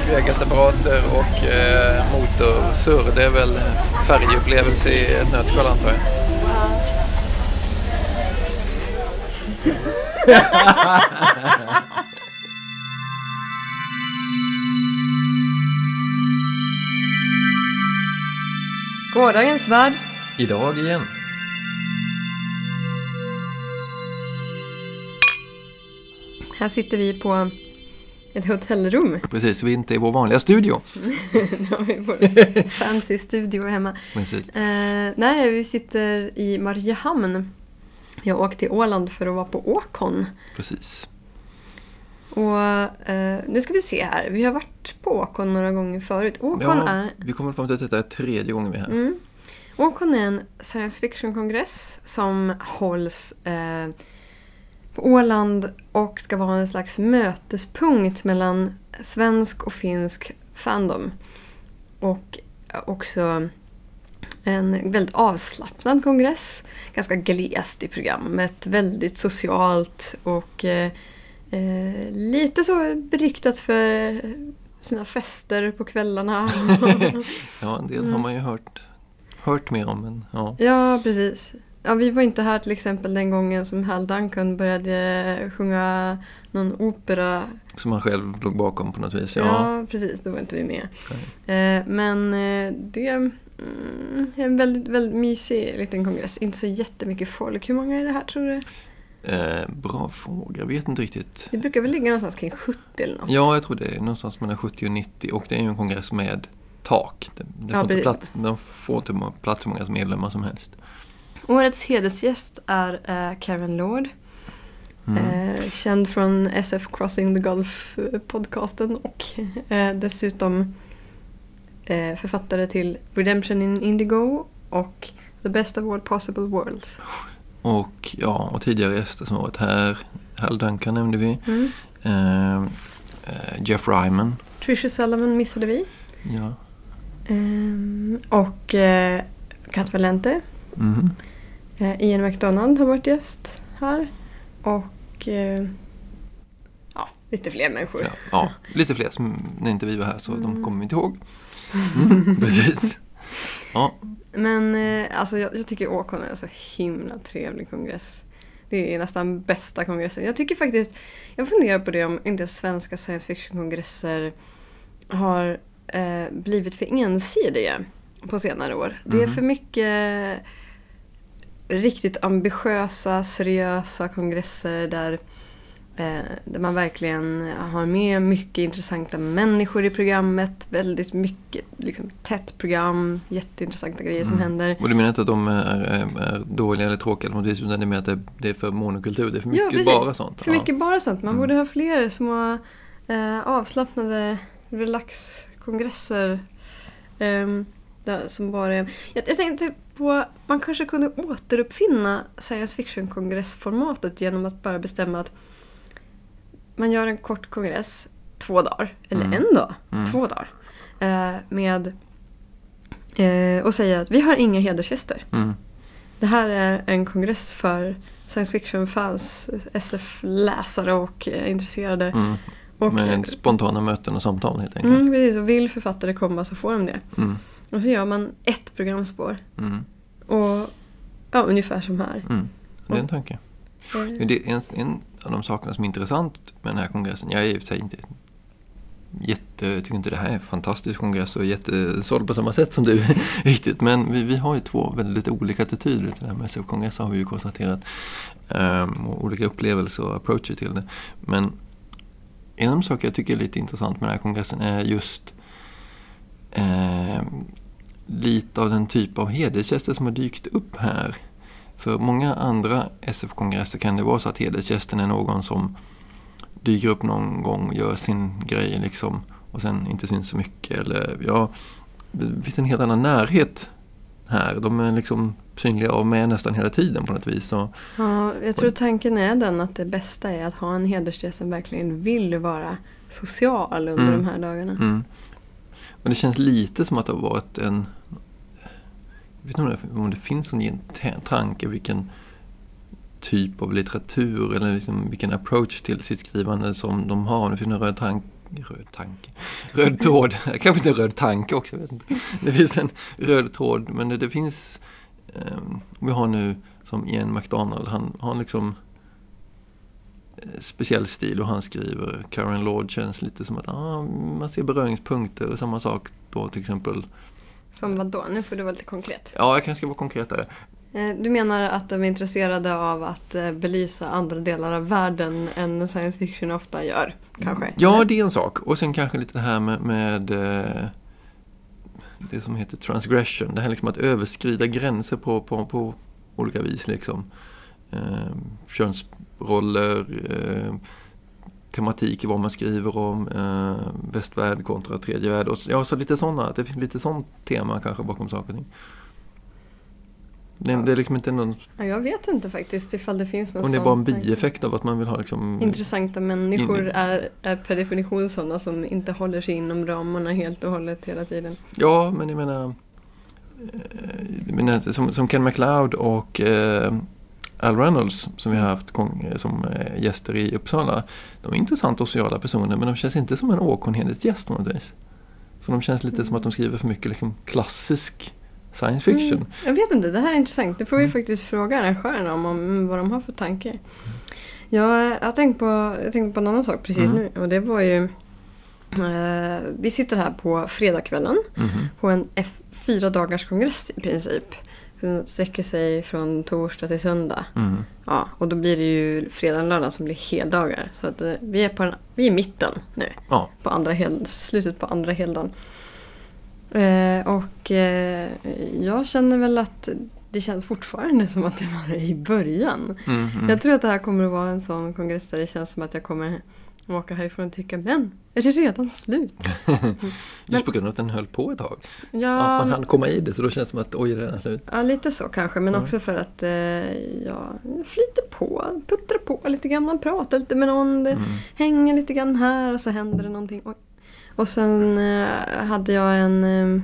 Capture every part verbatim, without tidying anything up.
väggapparater och eh, motorsurr. Det är väl färgupplevelse i ett nötskal, antar jag. Gårdagens värld. Idag igen. Här sitter vi på ett hotellrum. Precis, vi är inte i vår vanliga studio. Nu har vi vår fancy studio hemma. Precis. Eh, nej, vi sitter i Mariehamn. Jag åkte till Åland för att vara på Åkon. Precis. Och eh, nu ska vi se här. Vi har varit på Åkon några gånger förut. Åkon ja, är... vi kommer fram till att detta är tredje gången vi är här. Mm. Åkon är en science fiction-kongress som hålls eh, på Åland och ska vara en slags mötespunkt mellan svensk och finsk fandom. Och också en väldigt avslappnad kongress. Ganska glest i programmet. Väldigt socialt och eh, eh, lite så beryktat för sina fester på kvällarna. Ja, en del mm. har man ju hört, hört mer om. Men, ja. ja, precis. Ja, vi var inte här till exempel den gången som Hal Duncan började sjunga någon opera. Som han själv låg bakom på något vis. Ja, ja precis. Då var inte vi med. Eh, men eh, det är mm, en väldigt, väldigt mysig liten kongress. Inte så jättemycket folk. Hur många är det här, tror du? Eh, bra fråga. Jag vet inte riktigt. Det brukar väl ligga någonstans kring sjuttio eller något? Ja, jag tror det är någonstans mellan sjuttio och nittio. Och det är ju en kongress med tak. Det, det ja, får inte plats, de får inte plats hur många medlemmar som helst. Årets hedersgäst är äh, Karen Lord. Mm. Eh, känd från S F Crossing the Gulf-podcasten och eh, dessutom eh, författare till Redemption in Indigo och The Best of All Possible Worlds. Och ja, och tidigare gäster som har varit här. Hal Duncan nämnde vi. Mm. Eh, eh, Jeff Ryman. Tricia Sullivan missade vi. Ja. Eh, och eh, Kat Valente. Mm. Eh, Ian McDonald har varit gäst här. Och eh, ja, lite fler människor. Ja, ja, lite fler som när inte vi var här så mm. de kommer vi inte ihåg. Mm, precis. Ja. Men eh, alltså jag, jag tycker Åkon är en så himla trevlig kongress. Det är nästan bästa kongressen. Jag tycker faktiskt, jag funderar på det om inte svenska science fiction-kongresser har eh, blivit för ensidiga på senare år. Mm. Det är för mycket riktigt ambitiösa, seriösa kongresser där, eh, där man verkligen har med mycket intressanta människor i programmet. Väldigt mycket liksom, tätt program, jätteintressanta grejer mm. som händer. Och du menar inte att de är, är, är dåliga eller tråkiga eller något vis, utan det är med att det, det är för monokultur. Det är för mycket ja, bara sånt. För ja. mycket bara sånt. Man mm. borde ha fler små eh, avslappnade relaxkongresser eh, där, som bara är... Jag, jag tänkte på, man kanske kunde återuppfinna science fiction-kongressformatet genom att bara bestämma att man gör en kort kongress två dagar, eller mm. en dag, mm. två dagar eh, med eh, och säger att vi har inga hedersgäster. Mm. Det här är en kongress för science fiction-fans, S F-läsare och eh, intresserade. Mm. Och, med spontana möten och samtal helt enkelt. Mm, precis, och vill författare komma så får de det. Mm. Och så gör man ett programspår. Mm. Och ja, ungefär som här. Mm. Det är en tanke. Mm. Det är en, en av de sakerna som är intressant med den här kongressen. Jag är i och för sig inte jätte, jag tycker inte det här är en fantastisk kongress och jättesåld på samma sätt som du riktigt. Men vi, vi har ju två väldigt olika attityder till det här med S F-kongressen har vi ju konstaterat. Um, och olika upplevelser och approacher till det. Men en av de saker jag tycker är lite intressant med den här kongressen är just eh, lite av den typ av hedersgäster som har dykt upp här. För många andra S F-kongresser kan det vara så att hedersgästen är någon som dyker upp någon gång och gör sin grej liksom, och sen inte syns så mycket. Eller, ja, det finns en helt annan närhet här. De är liksom synliga och med nästan hela tiden på något vis. Så, ja, jag tror tanken är den att det bästa är att ha en hedersgäst som verkligen vill vara social under mm. de här dagarna. Mm. Och det känns lite som att det har varit en... Jag vet inte om det finns en tanke vilken typ av litteratur eller liksom vilken approach till sitt skrivande som de har. Det finns några tank, röd tanke. Röd tråd. Kanske inte en röd tanke också. Jag vet inte. Det finns en röd tråd. Men det, det finns... Um, vi har nu som Ian McDonald. Han har liksom eh, speciell stil och han skriver. Karen Lord känns lite som att ah, man ser beröringspunkter. Och samma sak då till exempel. Som vad då? Nu får du vara lite konkret. Ja, jag kanske ska vara konkretare. Du menar att de är intresserade av att belysa andra delar av världen än science fiction ofta gör, kanske? Ja, det är en sak. Och sen kanske lite det här med, med det som heter transgression. Det här liksom att överskrida gränser på, på, på olika vis. Liksom. Eh, könsroller, eh, tematik i vad man skriver om, eh, västvärld kontra tredje värld. Och, ja, så lite sådana. Det finns lite sånt tema kanske bakom saker och ting. Det, ja. det är liksom inte någon... Ja, jag vet inte faktiskt ifall det finns någon. Om det är bara en bieffekt av att man vill ha liksom... Intressanta människor in... är, är per definition sådana som inte håller sig inom ramarna helt och hållet hela tiden. Ja, men jag menar... Jag menar som, som Ken MacLeod och eh, Al Reynolds som vi har haft som eh, gäster i Uppsala. De är intressanta sociala personer, men de känns inte som en Åkonhedets på något vis. För de känns lite mm. som att de skriver för mycket liksom, klassisk science fiction. Mm. Jag vet inte, det här är intressant. Det får vi mm. faktiskt fråga arrangörerna om, om vad de har för tanke. Mm. Jag, jag tänkte på, jag tänkte på en annan sak precis mm. nu. Och det var ju... Eh, vi sitter här på fredagskvällen. Mm. På en F- fyra dagars kongress i princip. Den sträcker sig från torsdag till söndag. Mm. Ja, och då blir det ju fredag och lördag som blir heldagar. Så att, eh, vi är på en, vi är i mitten nu. Ja. På andra hel, slutet på andra heldagen. Eh, och eh, jag känner väl att det känns fortfarande som att det var i början. Mm, mm. Jag tror att det här kommer att vara en sån kongress där det känns som att jag kommer åka härifrån och tycka, men är det redan slut? Just men, på grund av att den höll på ett tag. Ja, ja, man hann komma i det så då känns det som att oj, det är redan slut. Ja, lite så kanske, men mm. också för att eh, ja, flyter på, puttrar på lite grann, man pratar lite med någon, det mm. hänger lite grann här och så händer det någonting. Oj. Och sen eh, hade jag en, eh,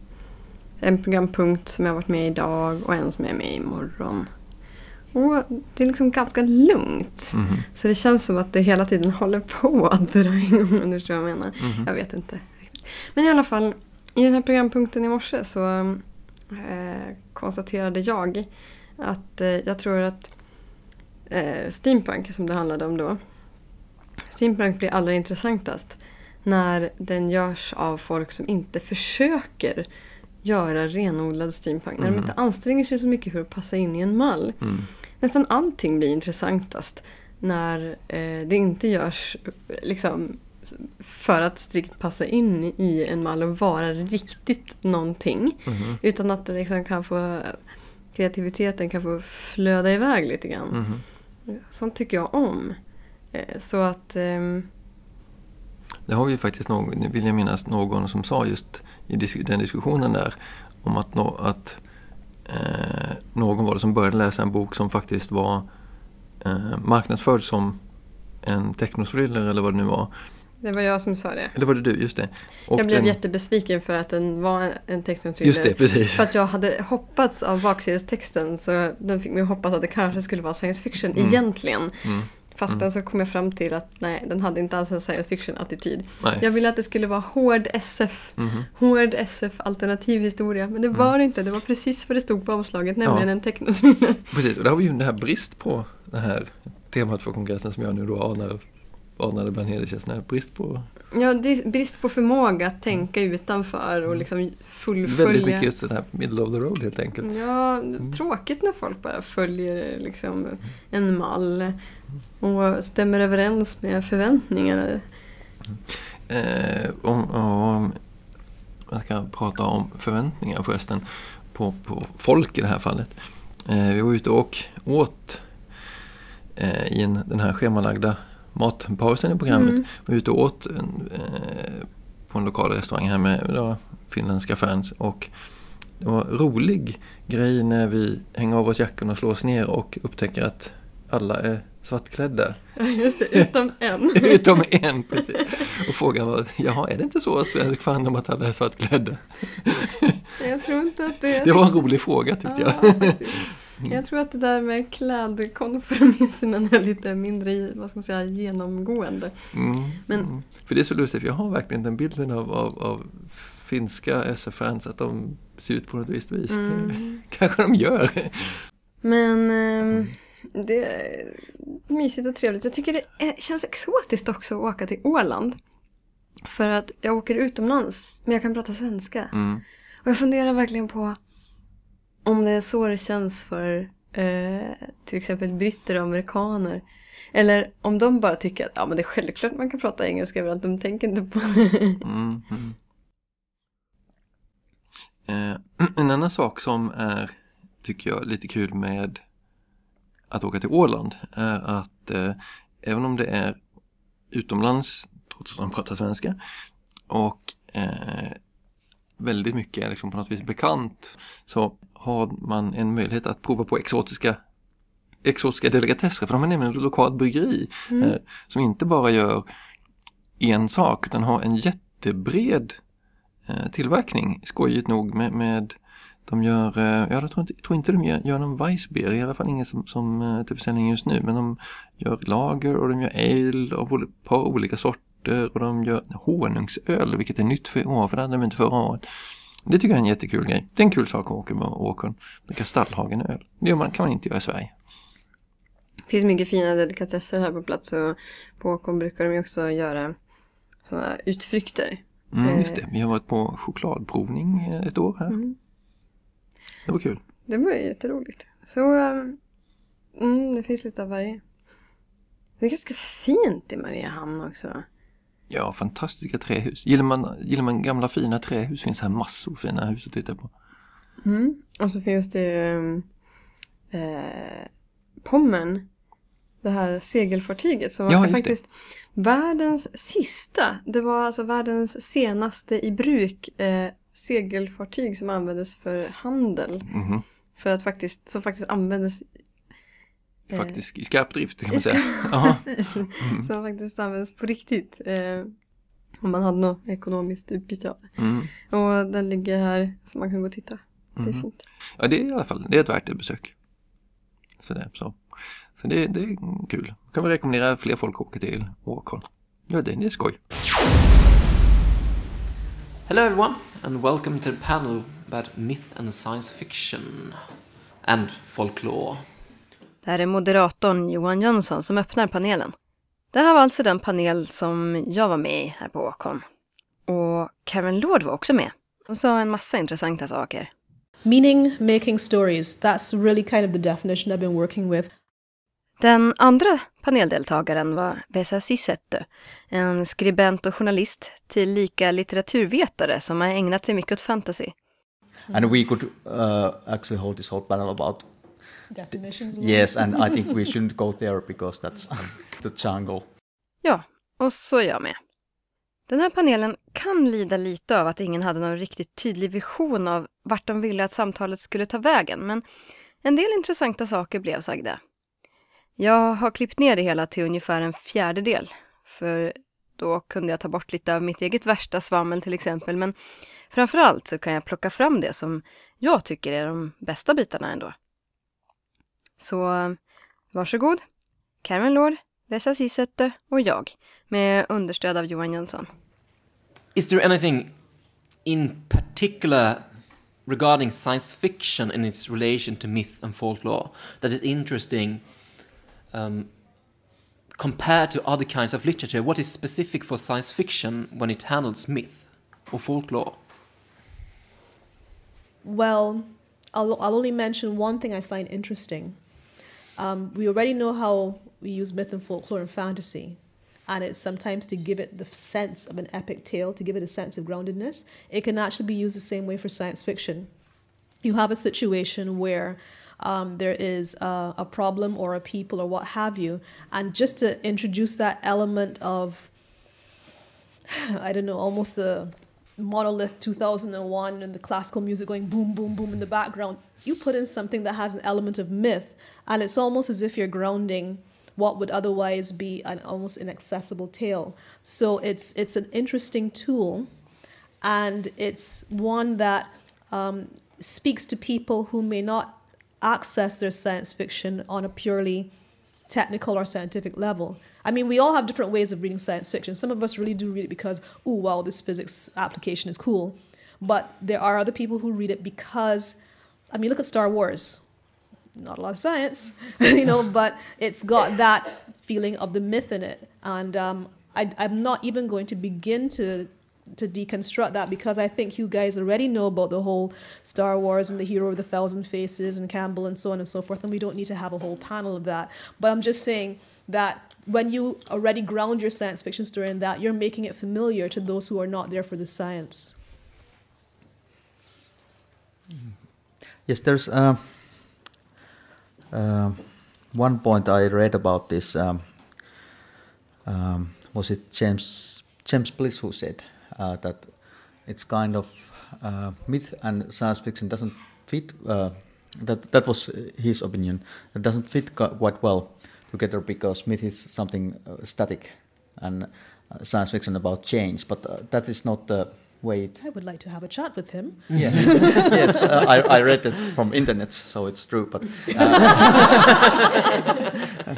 en programpunkt som jag varit med i idag och en som jag är med i imorgon. Och det är liksom ganska lugnt. Mm. Så det känns som att det hela tiden håller på att dra igång, om du förstår vad jag menar. Mm. Jag vet inte. Men i alla fall, i den här programpunkten i morse så eh, konstaterade jag att eh, jag tror att eh, steampunk, som det handlade om då, steampunk blir allra intressantast när den görs av folk som inte försöker göra renodlad steampunk. Mm. När de inte anstränger sig så mycket för att passa in i en mall. Mm. Nästan allting blir intressantast när eh, det inte görs liksom, för att strikt passa in i en mall och vara riktigt någonting. Mm. Utan att det liksom kan få, kreativiteten kan få flöda iväg lite grann. Mm. Sånt tycker jag om. Eh, så att... Eh, Det har vi faktiskt någon, nu vill jag minnas någon som sa just i disk- den diskussionen där om att, no, att eh, någon var det som började läsa en bok som faktiskt var eh, marknadsförd som en techno-thriller eller vad det nu var. Det var jag som sa det. Det var det du, just det. Och jag blev den, jättebesviken för att den var en, en techno-thriller. Just det, precis. För att jag hade hoppats av baksidestexten så den fick mig hoppas att det kanske skulle vara science fiction mm. egentligen. Mm. Fast mm. så kom jag fram till att nej, den hade inte alls en science fiction-attityd. Nej. Jag ville att det skulle vara hård S F. Mm. Hård S F, alternativ historia. Men det mm. var det inte. Det var precis vad det stod på omslaget, nämligen ja. en techno-thriller. Precis, och det har vi ju den här brist på det här temat för kongressen som jag nu då anar, anade bland hederstjänsterna. Brist på... Ja, det är brist på förmåga att tänka utanför och liksom fullfölja. Väldigt mycket just det här middle of the road helt enkelt. Ja, mm. tråkigt när folk bara följer liksom en mall och stämmer överens med förväntningar. Mm. Eh, om, om jag ska prata om förväntningar förresten på, på folk i det här fallet. Eh, vi var ute och åt eh, i en, den här schemalagda matpausen i programmet. Mm. Vi var ute och åt en, eh, på en lokal restaurang här med då, finländska fans och det var en rolig grej när vi hänger av oss jackorna och slår oss ner och upptäcker att alla är svartklädda. Just det, utom en. utom en, precis. Och frågan var, jaha, är det inte så svensk fan om att alla är svartklädda? Jag tror inte att det är... Det var en rolig fråga tyckte ja, jag. Mm. Jag tror att det där med klädkonformismen är lite mindre, vad ska man säga, genomgående. Mm. Men, mm. För det är så lustigt, för jag har verkligen den bilden av, av, av finska S F-fans att de ser ut på något visst vis. Mm. Kanske de gör. Men eh, det är mysigt och trevligt. Jag tycker det är, känns exotiskt också att åka till Åland. För att jag åker utomlands, men jag kan prata svenska. Mm. Och jag funderar verkligen på om det är så det känns för eh, till exempel britter och amerikaner. Eller om de bara tycker att ja, men det är självklart man kan prata engelska överallt. De tänker inte på det. Mm, mm. Eh, en annan sak som är, tycker jag, lite kul med att åka till Åland är att eh, även om det är utomlands, trots att de pratar svenska, och eh, väldigt mycket är liksom på något vis bekant, så har man en möjlighet att prova på exotiska exotiska delikatesser, för de är nämligen ett lokalt bryggeri mm. eh, som inte bara gör en sak utan har en jättebred eh, tillverkning, skojigt nog med, med de gör, eh, ja, jag tror inte, jag tror inte de gör, gör någon Weissbier, i alla fall ingen som, som eh, till försäljning just nu, men de gör lager och de gör ale av ett par olika sorter och de gör honungsöl, vilket är nytt för i år, för det hade de inte förra året. Det tycker jag är en jättekul grej. Det är en kul sak att åka med Åkern. Dricka Stallhagen-öl. Det man, kan man inte göra i Sverige. Det finns mycket fina delikatesser här på plats, och på Åkern brukar de också göra sådana utflykter. Mm, just det. Vi har varit på chokladprovning ett år här. Mm. Det var kul. Det var jätteroligt. Så mm, det finns lite av varje. Det är ganska fint i Mariehamn också. Ja, fantastiska trähus. Gillar man, gillar man gamla fina trähus, finns här massor fina hus att titta på. Mm. Och så finns det eh, Pommern, det här segelfartyget som ja, var faktiskt det. världens sista. Det var alltså världens senaste i bruk eh, segelfartyg som användes för handel. Mm-hmm. För att faktiskt, som faktiskt användes eh, faktiskt i skarpdrift kan man säga. Precis, mm. som faktiskt användes på riktigt. Eh, om man hade något ekonomiskt utbyte av det. Mm. Och den ligger här så man kan gå och titta. Det är mm. fint. Ja, det är i alla fall, det är ett värt ett besök. Så det, så. Så det, det är kul. Kan vi rekommendera fler folk att åka till Åkern. Ja, det, det är skoj. Hello everyone and welcome to the panel about myth and science fiction and folklore. Det här är moderatorn Johan Jönsson som öppnar panelen. Det här var alltså den panel som jag var med i här på Åkern. Och Karen Lord var också med. Hon sa en massa intressanta saker. Meaning making stories. That's really kind of the definition I've been working with. Den andra paneldeltagaren var Vesa Sissettö, en skribent och journalist till lika litteraturvetare som har ägnat sig mycket åt fantasy. And we could uh, actually hold this whole panel about definitions. Yes, and I think we shouldn't go there because that's the jungle. Ja, och så är jag med. Den här panelen kan lida lite av att ingen hade någon riktigt tydlig vision av vart de ville att samtalet skulle ta vägen, men en del intressanta saker blev sagda. Jag har klippt ner det hela till ungefär en fjärdedel, för då kunde jag ta bort lite av mitt eget värsta svammel till exempel, men framförallt så kan jag plocka fram det som jag tycker är de bästa bitarna ändå. Så varsågod, Karen Lord, Vesa Sissettö och jag, med understöd av Johan Jönsson. Is there anything in particular regarding science fiction and its relation to myth and folklore that is interesting um, compared to other kinds of literature? What is specific for science fiction when it handles myth or folklore? Well, I'll, I'll only mention one thing I find interesting. Um, we already know how we use myth and folklore and fantasy. And it's sometimes to give it the sense of an epic tale, to give it a sense of groundedness. It can actually be used the same way for science fiction. You have a situation where um, there is a, a problem or a people or what have you, and just to introduce that element of, I don't know, almost the Monolith two thousand one and the classical music going boom, boom, boom in the background, you put in something that has an element of myth, and it's almost as if you're grounding what would otherwise be an almost inaccessible tale. So it's it's an interesting tool, and it's one that um, speaks to people who may not access their science fiction on a purely technical or scientific level. I mean, we all have different ways of reading science fiction. Some of us really do read it because, oh, wow, this physics application is cool. But there are other people who read it because, I mean, look at Star Wars. Not a lot of science, you know, but it's got that feeling of the myth in it. And um, I, I'm not even going to begin to to deconstruct that because I think you guys already know about the whole Star Wars and the hero of the thousand faces and Campbell and so on and so forth, and we don't need to have a whole panel of that. But I'm just saying that when you already ground your science fiction story in that, you're making it familiar to those who are not there for the science. Yes, there's uh, uh, one point I read about this. Um, um, was it James James Bliss who said uh, that it's kind of uh, myth and science fiction doesn't fit. Uh, that that was his opinion. It doesn't fit quite well together because myth is something uh, static and uh, science fiction about change. But uh, that is not the way it... I would like to have a chat with him. Yeah. Yes, but, uh, I, I read it from internet, so it's true. But uh,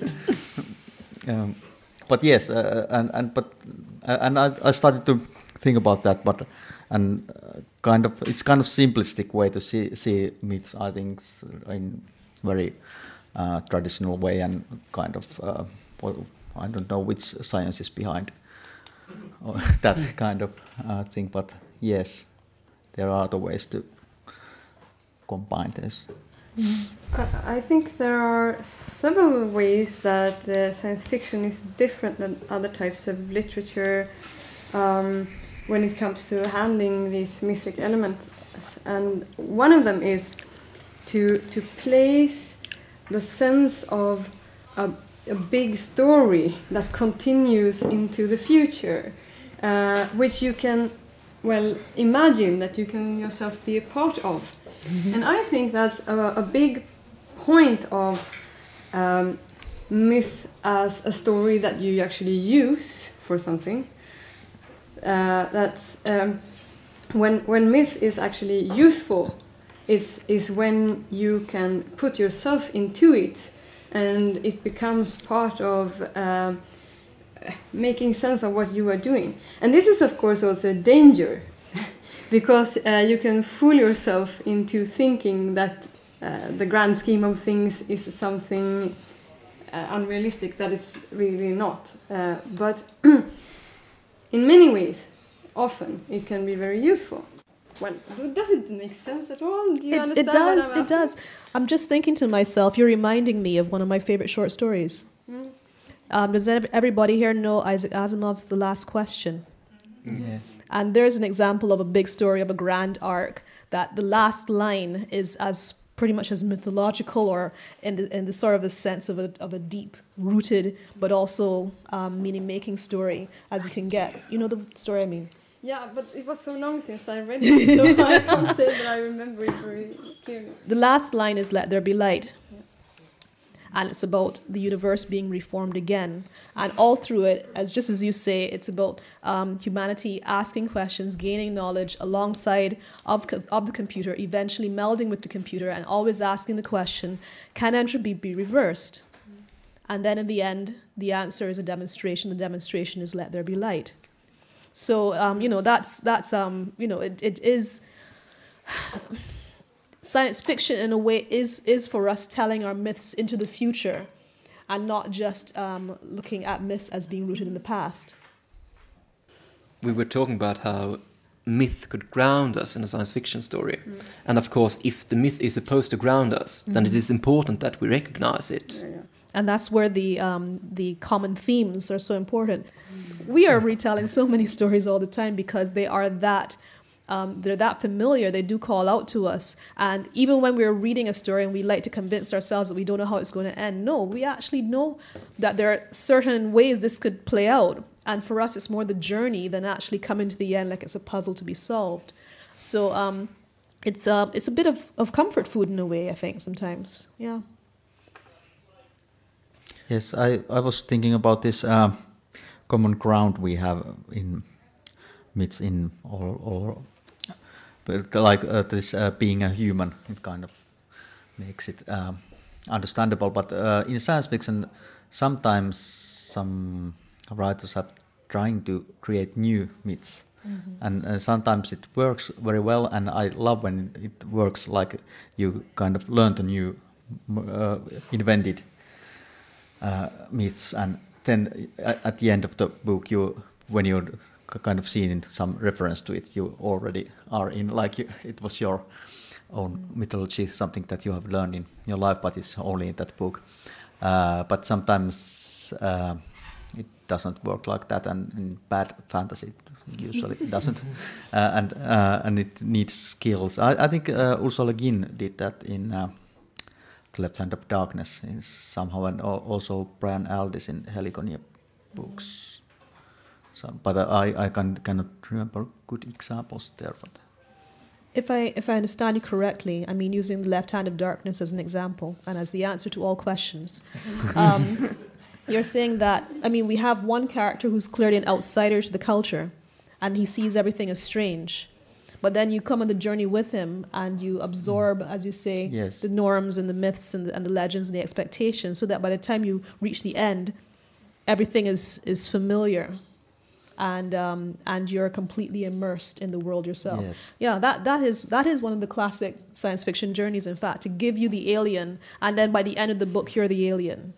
um, but yes, uh, and and but uh, and I, I started to think about that, but and uh, kind of it's kind of simplistic way to see see myths. I think in very uh, traditional way and kind of uh, well, I don't know which science is behind that kind of uh, thing, but yes, there are other ways to combine this. I think there are several ways that uh, science fiction is different than other types of literature um, when it comes to handling these mystic elements. And one of them is to to place the sense of a, a big story that continues into the future, uh, which you can, well, imagine that you can yourself be a part of. Mm-hmm. And I think that's a, a big point of um, myth as a story that you actually use for something. Uh, that's um, when when myth is actually useful, is is when you can put yourself into it, and it becomes part of uh, making sense of what you are doing. And this is, of course, also a danger. Because uh, you can fool yourself into thinking that uh, the grand scheme of things is something uh, unrealistic that it's really not. Uh, but in many ways, often it can be very useful. Well, does it make sense at all? Do you it, understand? It does, what I'm it does. I'm just thinking to myself, you're reminding me of one of my favorite short stories. Mm. Um, does everybody here know Isaac Asimov's The Last Question? Mm. Yeah. And there's an example of a big story of a grand arc that the last line is as pretty much as mythological or in the, in the sort of the sense of a, of a deep-rooted but also um, meaning-making story as you can get. You know the story I mean? Yeah, but it was so long since I read it, so I can't say that I remember it very clearly. The last line is "Let there be light." And it's about the universe being reformed again. And all through it, as just as you say, it's about um, humanity asking questions, gaining knowledge alongside of, co- of the computer, eventually melding with the computer and always asking the question, can entropy be reversed? Mm. And then in the end, the answer is a demonstration. The demonstration is let there be light. So, um, you know, that's, that's um, you know, it, it is... Science fiction, in a way, is is for us telling our myths into the future and not just um, looking at myths as being rooted in the past. We were talking about how myth could ground us in a science fiction story. Mm. And of course, if the myth is supposed to ground us, mm. then it is important that we recognize it. Yeah, yeah. And that's where the um, the common themes are so important. Mm. We are retelling so many stories all the time because they are that... Um, they're that familiar, they do call out to us. And even when we're reading a story and we like to convince ourselves that we don't know how it's going to end, no, we actually know that there are certain ways this could play out. And for us, it's more the journey than actually coming to the end like it's a puzzle to be solved. So um, it's, uh, it's a bit of, of comfort food in a way, I think, sometimes. Yeah. Yes, I, I was thinking about this uh, common ground we have in myths in all... all But like uh, this uh, being a human, it kind of makes it um, understandable. But uh, in science fiction, sometimes some writers have trying to create new myths, mm-hmm. and uh, sometimes it works very well. And I love when it works, like you kind of learn the new, uh, invented uh, myths, and then at the end of the book, you when you're kind of seeing some reference to it, you already are in, like you, it was your own mythology, something that you have learned in your life, but it's only in that book. Uh, but sometimes uh, it doesn't work like that, and in bad fantasy it usually doesn't, uh, and uh, and it needs skills. I, I think uh, Ursula Le Guin did that in uh, The Left Hand of Darkness, in somehow, and also Brian Aldiss in Heligonia books. So, but I, I can, cannot remember good examples there. But if I if I understand you correctly, I mean using The Left Hand of Darkness as an example and as the answer to all questions, um, you're saying that, I mean, we have one character who's clearly an outsider to the culture, and he sees everything as strange. But then you come on the journey with him, and you absorb, as you say, yes. the norms and the myths and the, and the legends and the expectations, so that by the time you reach the end, everything is is familiar. And um, and you're completely immersed in the world yourself. Yes. Yeah, that that is that is one of the classic science fiction journeys. In fact, to give you the alien, and then by the end of the book, you're the alien.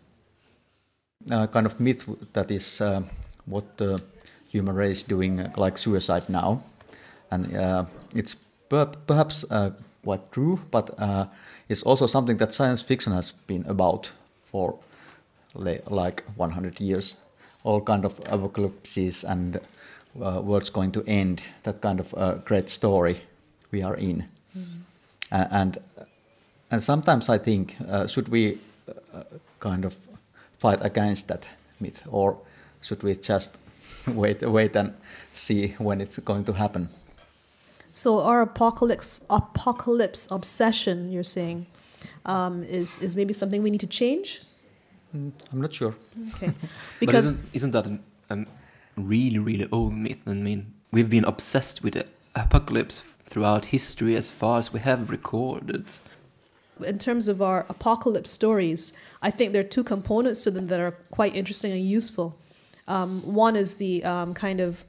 Uh, kind of myth that is uh, what the human race doing, uh, like suicide now, and uh, it's per- perhaps uh, quite true, but uh, it's also something that science fiction has been about for la- like one hundred years. All kind of apocalypses and uh, world's going to end. That kind of uh, great story we are in, mm-hmm. uh, and and sometimes I think uh, should we uh, kind of fight against that myth, or should we just wait, wait and see when it's going to happen? So our apocalypse apocalypse obsession, you're saying, um, is is maybe something we need to change? Mm, I'm not sure. Okay, because but isn't, isn't that a an really really old myth? I mean, we've been obsessed with the apocalypse throughout history, as far as we have recorded. In terms of our apocalypse stories, I think there are two components to them that are quite interesting and useful. Um, one is the um, kind of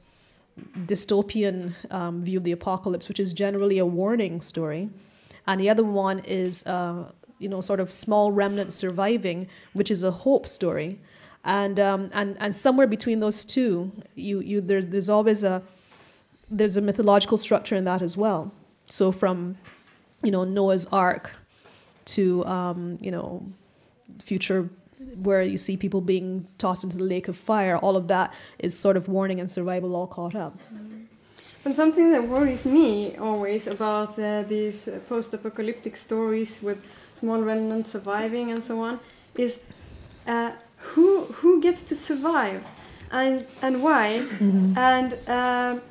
dystopian um, view of the apocalypse, which is generally a warning story, and the other one is Uh, you know, sort of small remnant surviving, which is a hope story, and um, and and somewhere between those two, you you there's there's always a there's a mythological structure in that as well. So from, you know, Noah's Ark to um, you know, future where you see people being tossed into the lake of fire, all of that is sort of warning and survival all caught up. And something that worries me always about uh, these post-apocalyptic stories with small remnants surviving and so on is uh, who who gets to survive and and why, mm-hmm. and uh,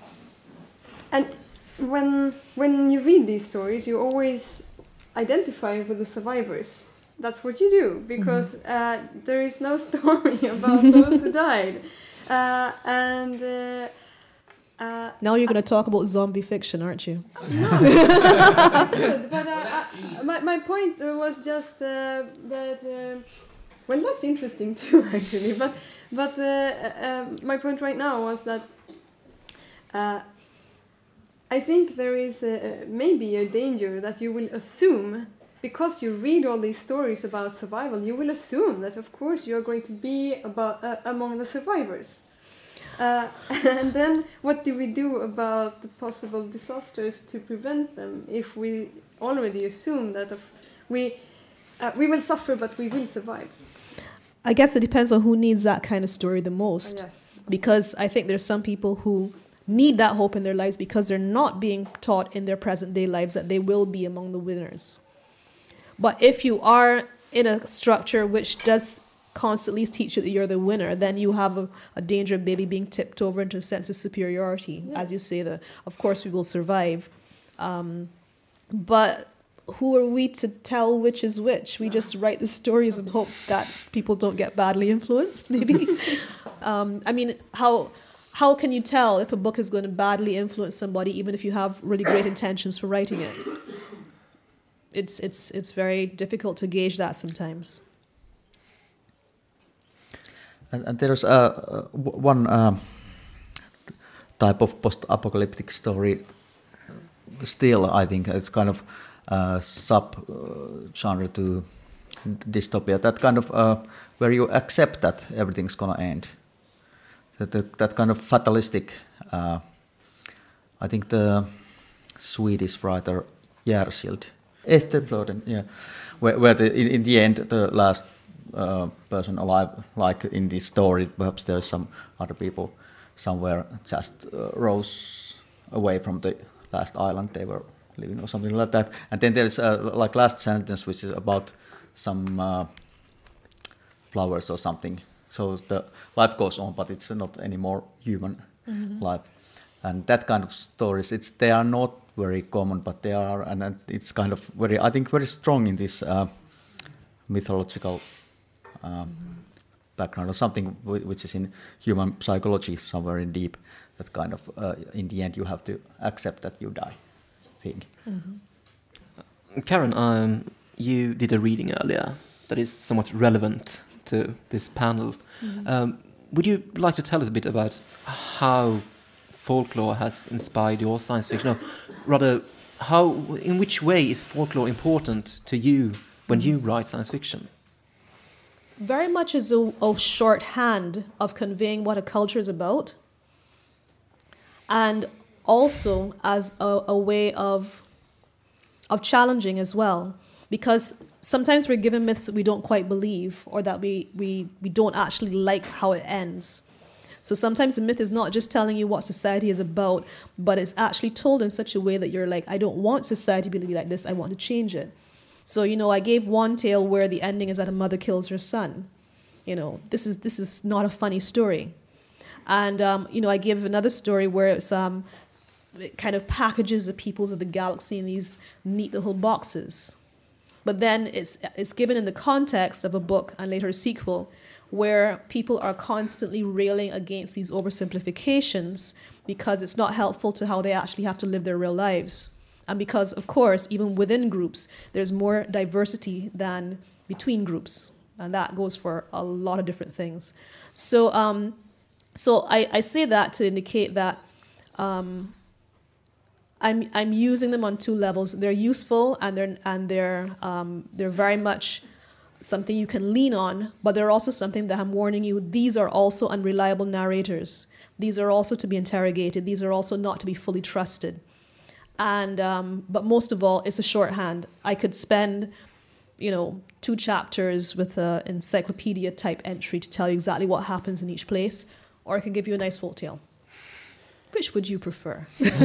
and when when you read these stories, you always identify with the survivors. That's what you do, because mm-hmm. uh, there is no story about those who died, uh, and. Uh, Uh, now you're going to talk about zombie fiction, aren't you? No, good. But uh, uh, my my point was just uh, that. Uh, well, that's interesting too, actually. But but uh, uh, my point right now was that uh, I think there is a, maybe a danger that you will assume, because you read all these stories about survival, you will assume that of course you are going to be about uh, among the survivors. Uh, and then what do we do about the possible disasters to prevent them if we already assume that if we uh, we will suffer but we will survive? I guess it depends on who needs that kind of story the most. Uh, yes. Because I think there's some people who need that hope in their lives because they're not being taught in their present day lives that they will be among the winners. But if you are in a structure which does constantly teach you that you're the winner, then you have a, a danger of maybe being tipped over into a sense of superiority. Yes. As you say, that of course we will survive. Um, but who are we to tell which is which? We just write the stories and hope that people don't get badly influenced, maybe. um, I mean, how how can you tell if a book is going to badly influence somebody, even if you have really great intentions for writing it? it's it's it's very difficult to gauge that sometimes. And, and there's uh, uh, w- one uh, type of post-apocalyptic story. Still, I think it's kind of uh, sub uh, genre to dystopia. That kind of uh, where you accept that everything's gonna end. That that, that kind of fatalistic. Uh, I think the Swedish writer Järsild, Efterfloden, yeah, where, where the, in, in the end the last uh, person alive, like in this story, perhaps there's some other people somewhere just uh, rose away from the last island they were living or something like that. And then there's uh, like last sentence which is about some uh, flowers or something. So the life goes on, but it's not any more human mm-hmm. life. And that kind of stories, it's they are not very common, but they are, and, and it's kind of very, I think, very strong in this uh, mythological um, mm-hmm. background, or something w- which is in human psychology somewhere in deep. That kind of, uh, in the end, you have to accept that you die thing. Mm-hmm. Karen, um, you did a reading earlier that is somewhat relevant to this panel. Mm-hmm. Um, would you like to tell us a bit about how folklore has inspired your science fiction? Or rather, how, in which way is folklore important to you when you write science fiction? Very much as a, a shorthand of conveying what a culture is about, and also as a, a way of of challenging as well, because sometimes we're given myths that we don't quite believe, or that we we we don't actually like how it ends. So sometimes the myth is not just telling you what society is about, but it's actually told in such a way that you're like, I don't want society to be like this, I want to change it. So, you know, I gave one tale where the ending is that a mother kills her son. You know, this is this is not a funny story. And, um, you know, I gave another story where it's um, it kind of packages the peoples of the galaxy in these neat little boxes. But then it's it's given in the context of a book and later a sequel, where people are constantly railing against these oversimplifications because it's not helpful to how they actually have to live their real lives. And because, of course, even within groups, there's more diversity than between groups. And that goes for a lot of different things. So um, so I, I say that to indicate that um, I'm I'm using them on two levels. They're useful and they're and they're um, they're very much something you can lean on, but they're also something that I'm warning you, these are also unreliable narrators. These are also to be interrogated. These are also not to be fully trusted. And um, but most of all, it's a shorthand. I could spend, you know, two chapters with an encyclopedia type entry to tell you exactly what happens in each place, or I can give you a nice folk tale. Which would you prefer?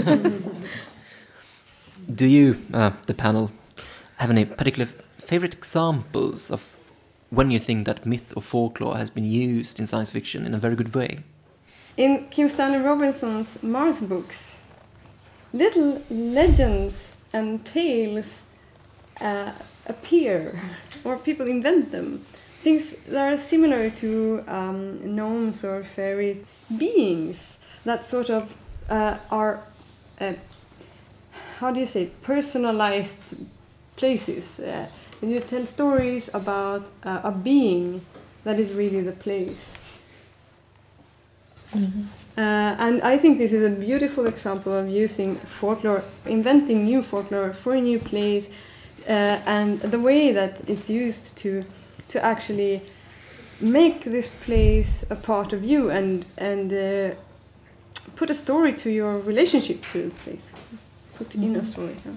Do you, uh, the panel, have any particular favorite examples of when you think that myth or folklore has been used in science fiction in a very good way? In Kim Stanley Robinson's Mars books, little legends and tales uh, appear, or people invent them. Things that are similar to um, gnomes or fairies, beings that sort of uh, are, uh, how do you say, personalized places. Uh, and you tell stories about uh, a being that is really the place. Mm-hmm. Uh, and I think this is a beautiful example of using folklore, inventing new folklore for a new place, uh, and the way that it's used to to actually make this place a part of you and and uh, put a story to your relationship to the place. Put mm-hmm. in a story. Yeah.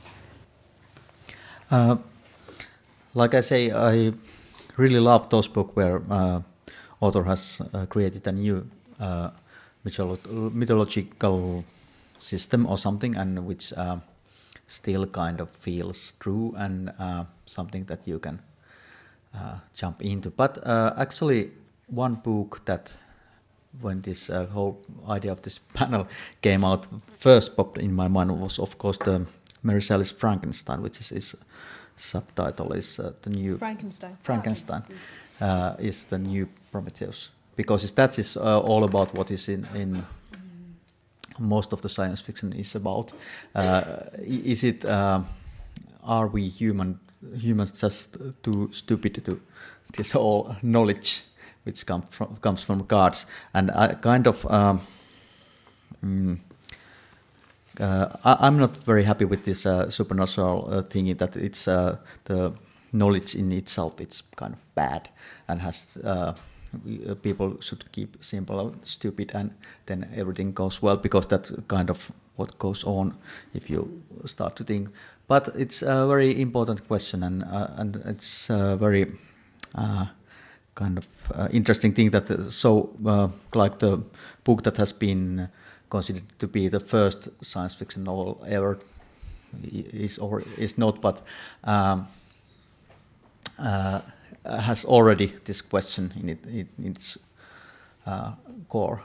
Uh, like I say, I really love those books where uh, author has uh, created a new uh, mytholo- mythological system or something, and which uh, still kind of feels true and uh, something that you can uh, jump into. But uh, actually, one book that, when this uh, whole idea of this panel came out, first popped in my mind was, of course, the Mary Shelley's Frankenstein, which is its subtitle is uh, the new Frankenstein. Frankenstein uh, is the new Prometheus, because that is uh, all about what is in in most of the science fiction is about. Uh, is it? Uh, are we human humans just too stupid to this all knowledge which come from, comes from gods? And I kind of um, mm, uh, I, I'm not very happy with this uh, supernatural uh, thingy that it's uh, the knowledge in itself. It's kind of bad and has. Uh, we, uh, people should keep simple and stupid, and then everything goes well, because that's kind of what goes on if you start to think. But it's a very important question, and uh, and it's a very uh, kind of uh, interesting thing that uh, so uh, like the book that has been considered to be the first science fiction novel ever is or is not, but um, uh, has already this question in, it, in its uh, core.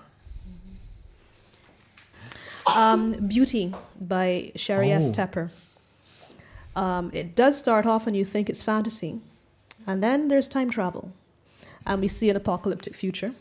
Um, Beauty by Sherry Oh. S. Tepper. Um, it does start off and you think it's fantasy, and then there's time travel, and we see an apocalyptic future,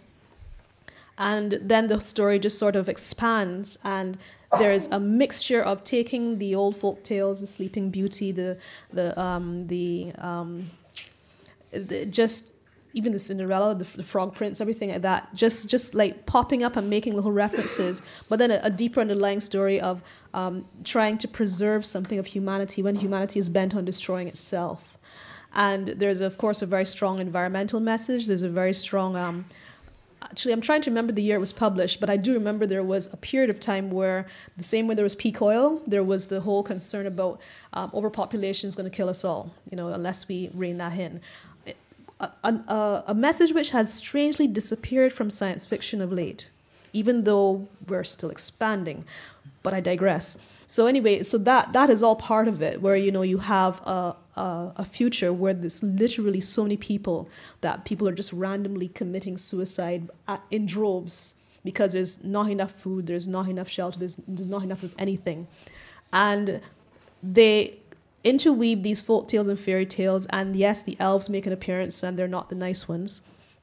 and then the story just sort of expands, and there's a mixture of taking the old folk tales, the Sleeping Beauty, the the um, the, um, the just even the Cinderella, the, the Frog Prince, everything like that, just just like popping up and making little references, but then a, a deeper underlying story of um, trying to preserve something of humanity when humanity is bent on destroying itself. And there's, of course, a very strong environmental message. There's a very strong... Um, actually, I'm trying to remember the year it was published, but I do remember there was a period of time where, the same way there was peak oil, there was the whole concern about um, overpopulation is going to kill us all, you know, unless we rein that in. A, a, a message which has strangely disappeared from science fiction of late, even though we're still expanding. But I digress. So anyway, so that that is all part of it, where, you know, you have a, a, a future where there's literally so many people that people are just randomly committing suicide at, in droves, because there's not enough food, there's not enough shelter, there's, there's not enough of anything. And they interweave these folk tales and fairy tales, and yes, the elves make an appearance, and they're not the nice ones.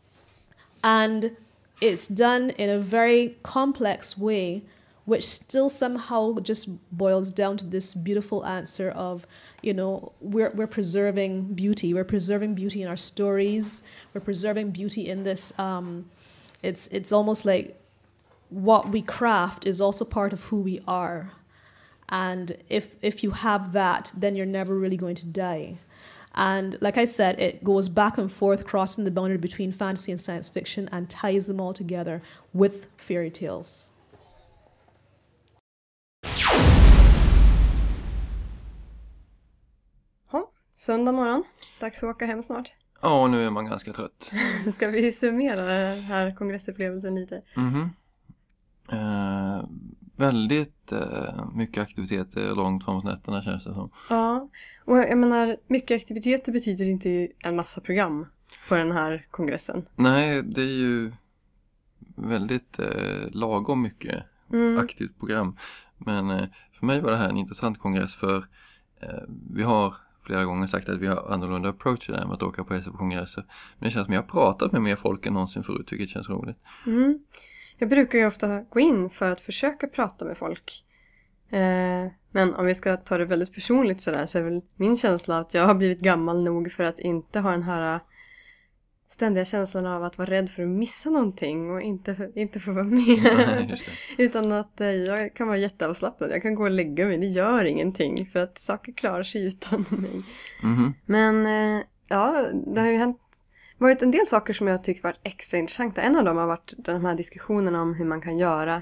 And it's done in a very complex way, which still somehow just boils down to this beautiful answer of, you know, we're we're preserving beauty. We're preserving beauty in our stories. We're preserving beauty in this. Um, it's it's almost like what we craft is also part of who we are. And if if you have that, then you're never really going to die. And like I said, it goes back and forth, crossing the boundary between fantasy and science fiction, and ties them all together with fairy tales. Ja, söndag morgon. Dags att åka hem snart. Ja, nu är man ganska trött. Ska vi summera den här kongressupplevelsen lite? Mhm. Eh, väldigt eh, mycket aktiviteter långt framåt nätterna, känns det som. Ja, och jag menar, mycket aktiviteter betyder inte en massa program på den här kongressen. Nej, det är ju väldigt eh, lagom mycket Mm. aktivt program. Men eh, för mig var det här en intressant kongress, för eh, vi har flera gånger sagt att vi har annorlunda approach där med att åka på S F-kongresser. Men det känns som jag har pratat med mer folk än någonsin förut, vilket känns roligt. Mm. Jag brukar ju ofta gå in för att försöka prata med folk. Eh, men om vi ska ta det väldigt personligt sådär, så är väl min känsla att jag har blivit gammal nog för att inte ha den här ständiga känslan av att vara rädd för att missa någonting och inte, inte få vara med. Nej, just det. Utan att eh, jag kan vara jätteavslappnad. Jag kan gå och lägga mig, det gör ingenting, för att saker klarar sig utan mig. Mhm. Men eh, ja, det har ju hänt varit en del saker som jag tycker varit extra intressanta. En av dem har varit de här diskussionerna om hur man kan göra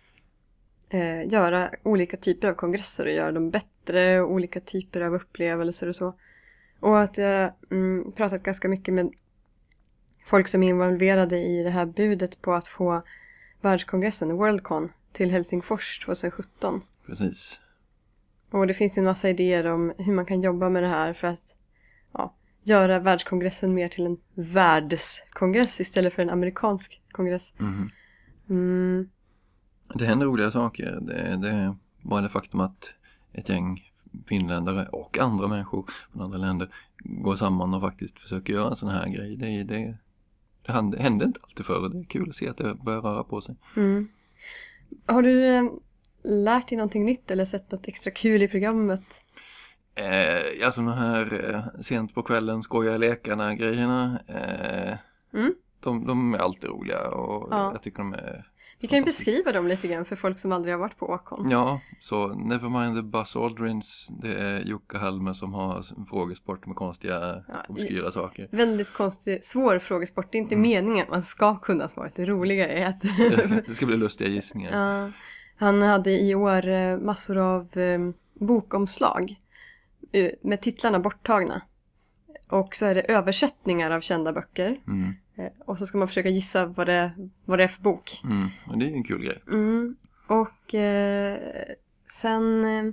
eh, göra olika typer av kongresser och göra dem bättre, och olika typer av upplevelser och så. Och att jag mm, pratat ganska mycket med folk som är involverade i det här budet på att få världskongressen, Worldcon, till Helsingfors tjugohundrasjutton. Precis. Och det finns en massa idéer om hur man kan jobba med det här för att ja, göra världskongressen mer till en världskongress istället för en amerikansk kongress. Mhm. Mm. Det händer roliga saker. Det, det är bara det faktum att ett gäng finländare och andra människor från andra länder går samman och faktiskt försöker göra en sån här grej. Det, det, det händer inte alltid förr. Det är kul att se att det börjar röra på sig. Mm. Har du eh, lärt dig någonting nytt eller sett något extra kul i programmet? Eh, alltså de här eh, sent på kvällen skoja lekarna grejerna. Eh, Mm. de, de är alltid roliga och Ja. jag tycker de är Vi kan ju fantastiska. beskriva dem lite grann för folk som aldrig har varit på Åkon. Ja, så Nevermind the Buzz Aldrins, det är Jukka Halme som har en frågesport med konstiga, Ja, obskyra saker. Väldigt konstig, svår frågesport. Det är inte Mm. meningen att man ska kunna svaret. Det roliga är att Det ska bli lustiga gissningar. ja, han hade i år eh, massor av eh, bokomslag eh, med titlarna borttagna. Och så är det översättningar av kända böcker. Mm, Eh, och så ska man försöka gissa vad det, vad det är för bok. mm, och det är ju en kul grej. Mm. Och eh, sen eh,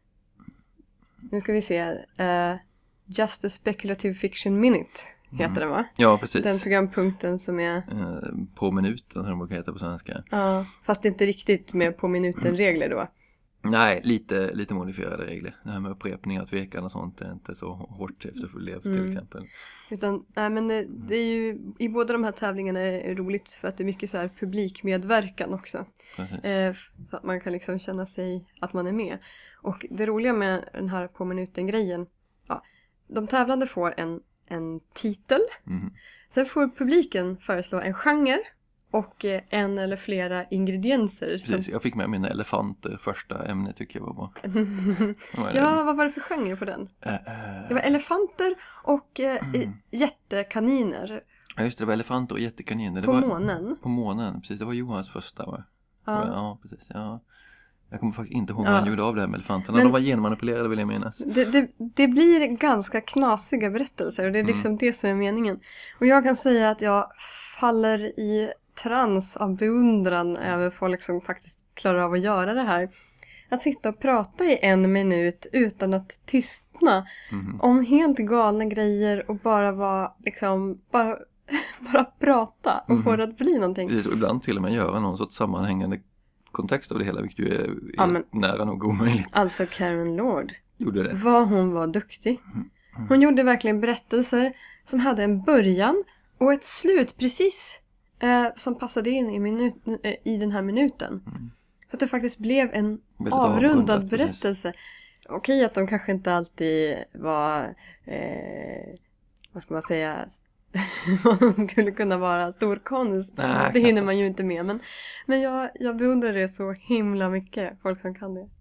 nu ska vi se eh, Just a Speculative Fiction Minute heter Mm. den, va? Ja, precis. Den programpunkten som är Eh, på minuten som de brukar heta på svenska. ja, fast inte riktigt med på minuten regler då. Nej, lite, lite modifierade regler. Det här med upprepningar, tvekan och sånt är inte så hårt efterfullt till Mm. exempel. Utan, nej men det, det är ju, i båda de här tävlingarna är det roligt för att det är mycket så här publikmedverkan också. Precis. Eh, så att man kan liksom känna sig att man är med. Och det roliga med den här på minuten grejen, ja, de tävlande får en, en titel. Mm. Sen får publiken föreslå en genre och eh, en eller flera ingredienser. Som, Precis, jag fick med mina elefanter, första ämnet tycker jag var bra. Vad är det? ja, vad var det för genre på den? Eh, eh, Det var elefanter och eh, Mm. jättekaniner Ja just det, det var elefanter och jättekaniner. Det på var, månen. På månen, precis. Det var Johans första va? Ja. Ja, precis. Ja. Jag kommer faktiskt inte ihåg Ja. vad han gjorde av det här med elefanterna. Men- De var genmanipulerade vill jag minnas. Det, det, det blir ganska knasiga berättelser och det är Mm. liksom det som är meningen. Och jag kan säga att jag faller i trans av beundran över folk som faktiskt klarar av att göra det här. Att sitta och prata i en minut utan att tystna Mhm. om helt galna grejer och bara vara liksom bara, bara prata och få Mhm. det att bli någonting. Precis, och ibland till och med göra någon sorts sammanhängande kontext av det hela, vilket ju är, är Ja, men- nära nog omöjligt. Alltså Karen Lord. Gjorde det. Vad hon var duktig. Mm. Hon gjorde verkligen berättelser som hade en början och ett slut precis eh, som passade in i, minut, eh, i den här minuten. Mm. Så att det faktiskt blev en Väldigt avrundad avrundat, precis. berättelse. Okej att de kanske inte alltid var, eh, vad ska man säga, vad de skulle kunna vara stor konst. Nej, det hinner knappast. man ju inte med. Men, men jag, jag beundrar det så himla mycket, folk som kan det.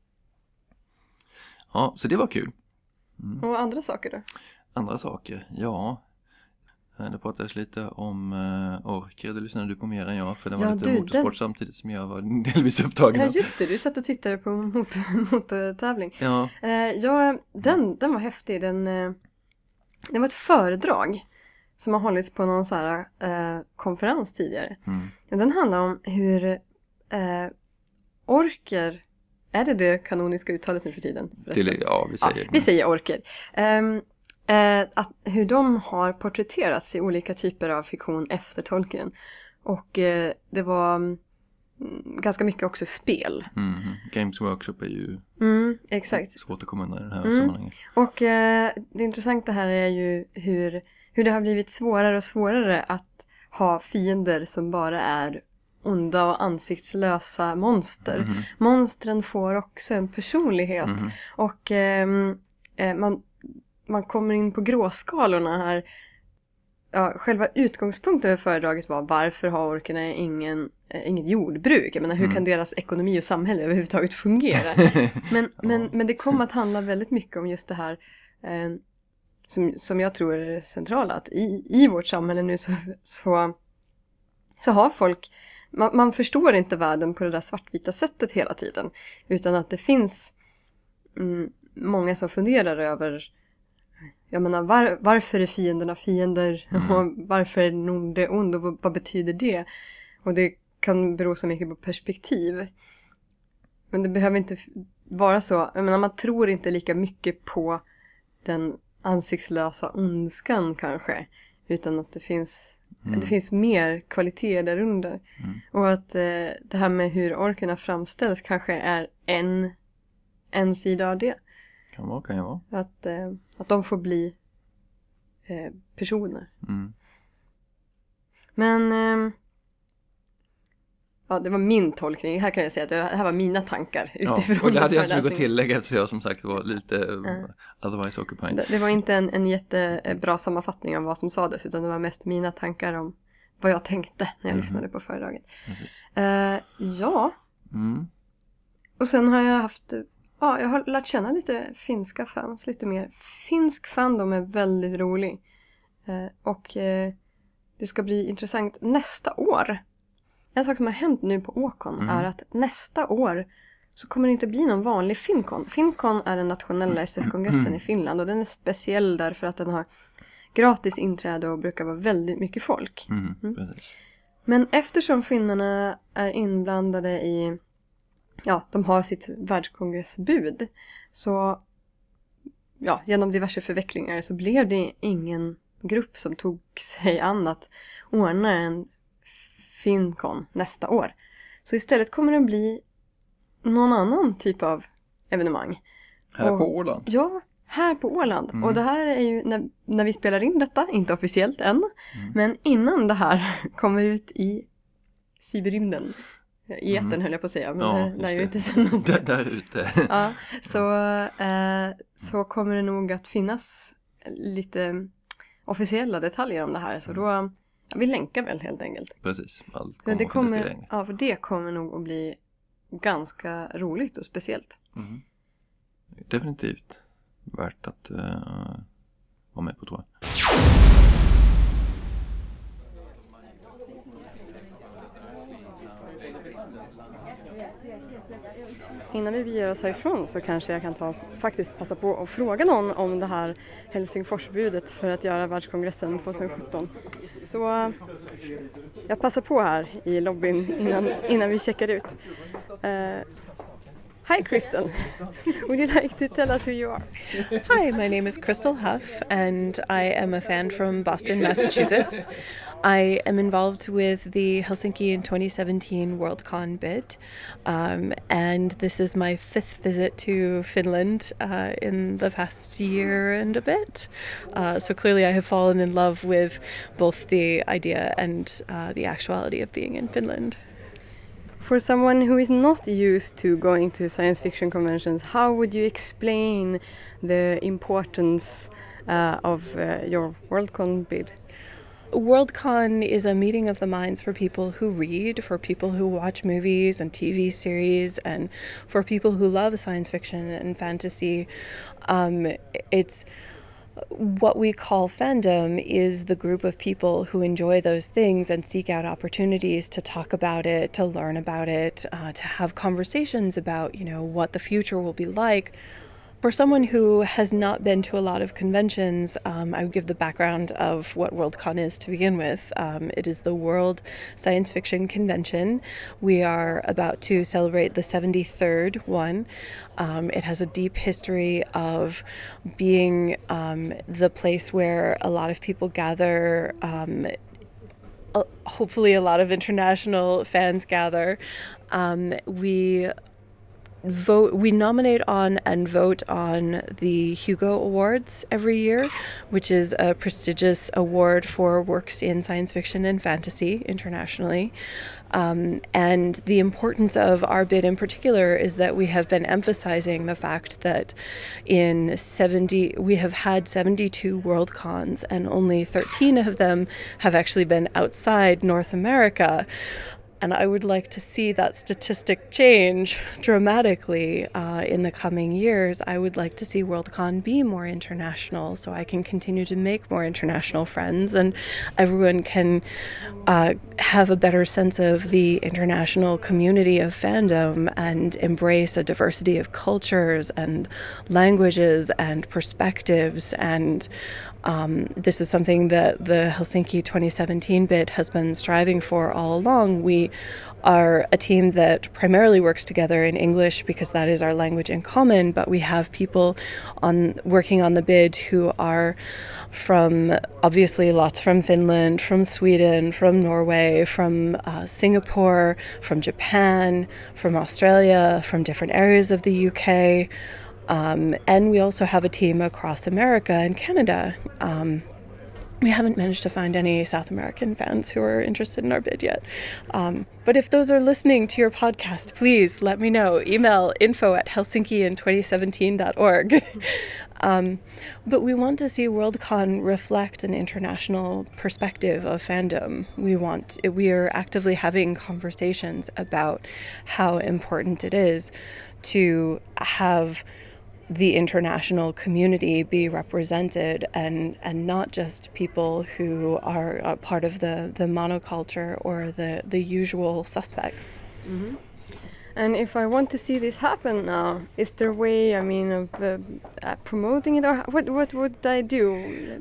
Ja, så det var kul. Och andra saker då? Andra saker, ja. Eh, Det pratades lite om uh, orker, det lyssnade du på mer än jag, för det var Ja, lite du, motorsport den- samtidigt som jag var delvis upptagen. Ja av- just det, du satt och tittade på motor, motortävling. Ja, Eh, ja, den, den var häftig. Den, eh, det var ett föredrag som har hållits på någon så här eh, konferens tidigare. mm. Och den handlar om hur eh, orker, är det det kanoniska uttalet nu för tiden? förresten? till, ja vi Ja, säger. vi säger orker. Ehm, eh, att, hur de har porträtterats i olika typer av fiktion efter Tolkien. Och eh, det var mm, ganska mycket också spel. Mm. Games Workshop är ju Mm, exakt. svårt att komma undan i den här Mm. sammanhanget. Och eh, det intressanta här är ju hur, hur det har blivit svårare och svårare att ha fiender som bara är onda och ansiktslösa monster. Mhm. Monstren får också en personlighet. Mhm. Och ehm, eh, man, man kommer in på gråskalorna här. Ja, själva utgångspunkten för föredraget var varför har orkerna ingen, eh, inget jordbruk? Jag menar, hur Mm. kan deras ekonomi och samhälle överhuvudtaget fungera? Men, men, Ja. men det kom att handla väldigt mycket om just det här eh, som, som jag tror är det centrala. Att i, i vårt samhälle nu så, så, så har folk, man, man förstår inte världen på det där svartvita sättet hela tiden. Utan att det finns mm, många som funderar över, jag menar, var, varför är fienderna fiender? Mm. Och varför är den onde ond? Och vad, vad betyder det? Och det kan bero så mycket på perspektiv. Men det behöver inte vara så. Jag menar, man tror inte lika mycket på den ansiktslösa ondskan kanske. Utan att det finns, Mm. det finns mer kvaliteter där under. Mm. Och att eh, det här med hur orkerna framställs kanske är en, en sida av det. Kan vara, kan ju vara. Att, eh, att de får bli eh, personer. Mm. Men eh, ja, det var min tolkning. Här kan jag säga att det här var mina tankar Ja, utifrån och det hade jag inte föreläsningen. gått tillägga eftersom jag som sagt var lite Mm. otherwise occupied. Det, det var inte en, en jättebra sammanfattning av vad som sades, utan det var mest mina tankar om vad jag tänkte när jag Mhm. lyssnade på föredraget. Precis. Eh, ja, Mm. och sen har jag haft, ja, jag har lärt känna lite finska fans lite mer. Finsk fandom är väldigt rolig. Eh, och eh, det ska bli intressant nästa år. En sak som har hänt nu på Åkon Mm. är att nästa år så kommer det inte bli någon vanlig Fincon. Fincon är den nationella S F-kongressen i Finland och den är speciell därför att den har gratis inträde och brukar vara väldigt mycket folk. Mm. Mm. Precis. Men eftersom finnarna är inblandade i, ja, de har sitt världskongressbud, så ja, genom diverse förvecklingar så blev det ingen grupp som tog sig an att ordna en Fincon nästa år. Så istället kommer det bli någon annan typ av evenemang. Här Och- på Åland. Ja, här på Åland. Mm. Och det här är ju när, när vi spelar in detta, inte officiellt än, Mm. men innan det här kommer ut i cyberrymden, i etern Mm. höll jag på att säga, men Ja, det just lär ju det. inte sändas. Där, där ute. Ja, så, eh, så kommer det nog att finnas lite officiella detaljer om det här. Så då, ja, vi länkar väl helt enkelt. Precis. Allt Men kommer det att finnas kommer, tillgängligt. ja, för det kommer nog att bli ganska roligt och speciellt. Mm. Definitivt värt att uh, vara med på, tror jag. Innan vi beger oss härifrån så kanske jag kan ta, faktiskt passa på att fråga någon om det här Helsingforsbudet för att göra världskongressen tjugohundrasjutton. Så eh, jag passar på här i lobbyn innan, innan vi checkar ut. Uh, hi Crystal, would you like to tell us who you are? Hi, my name is Crystal Huff, and I am a fan from Boston, Massachusetts. I am involved with the Helsinki twenty seventeen Worldcon bid, um, and this is my fifth visit to Finland uh, in the past year and a bit. Uh, so clearly I have fallen in love with both the idea and uh, the actuality of being in Finland. For someone who is not used to going to science fiction conventions, how would you explain the importance uh, of uh, your Worldcon bid? Worldcon is a meeting of the minds for people who read, for people who watch movies and T V series, and for people who love science fiction and fantasy. Um, it's what we call fandom is the group of people who enjoy those things and seek out opportunities to talk about it, to learn about it, uh, to have conversations about, you know, what the future will be like. For someone who has not been to a lot of conventions, um, I would give the background of what Worldcon is to begin with. Um, it is the World Science Fiction Convention. We are about to celebrate the seventy-third one. Um, it has a deep history of being um, the place where a lot of people gather, um, uh, hopefully a lot of international fans gather. Um, we vote we nominate on and vote on the Hugo Awards every year, which is a prestigious award for works in science fiction and fantasy internationally. Um, and the importance of our bid in particular is that we have been emphasizing the fact that in seventy we have had seventy-two Worldcons, and only thirteen of them have actually been outside North America. And I would like to see that statistic change dramatically uh, in the coming years. I would like to see Worldcon be more international so I can continue to make more international friends and everyone can uh, have a better sense of the international community of fandom and embrace a diversity of cultures and languages and perspectives. And Um, this is something that the Helsinki twenty seventeen bid has been striving for all along. We are a team that primarily works together in English because that is our language in common, but we have people on working on the bid who are from, obviously lots from Finland, from Sweden, from Norway, from uh, Singapore, from Japan, from Australia, from different areas of the U K. Um, and we also have a team across America and Canada. Um, We haven't managed to find any South American fans who are interested in our bid yet. Um, but if those are listening to your podcast, please let me know. Email info at helsinki in twenty seventeen dot org. um, but we want to see Worldcon reflect an international perspective of fandom. We want, we are actively having conversations about how important it is to have the international community be represented, and and not just people who are a part of the the monoculture or the the usual suspects. Mm-hmm. And if I want to see this happen now, is there a way, I mean, of uh, uh, promoting it, or what what would I do?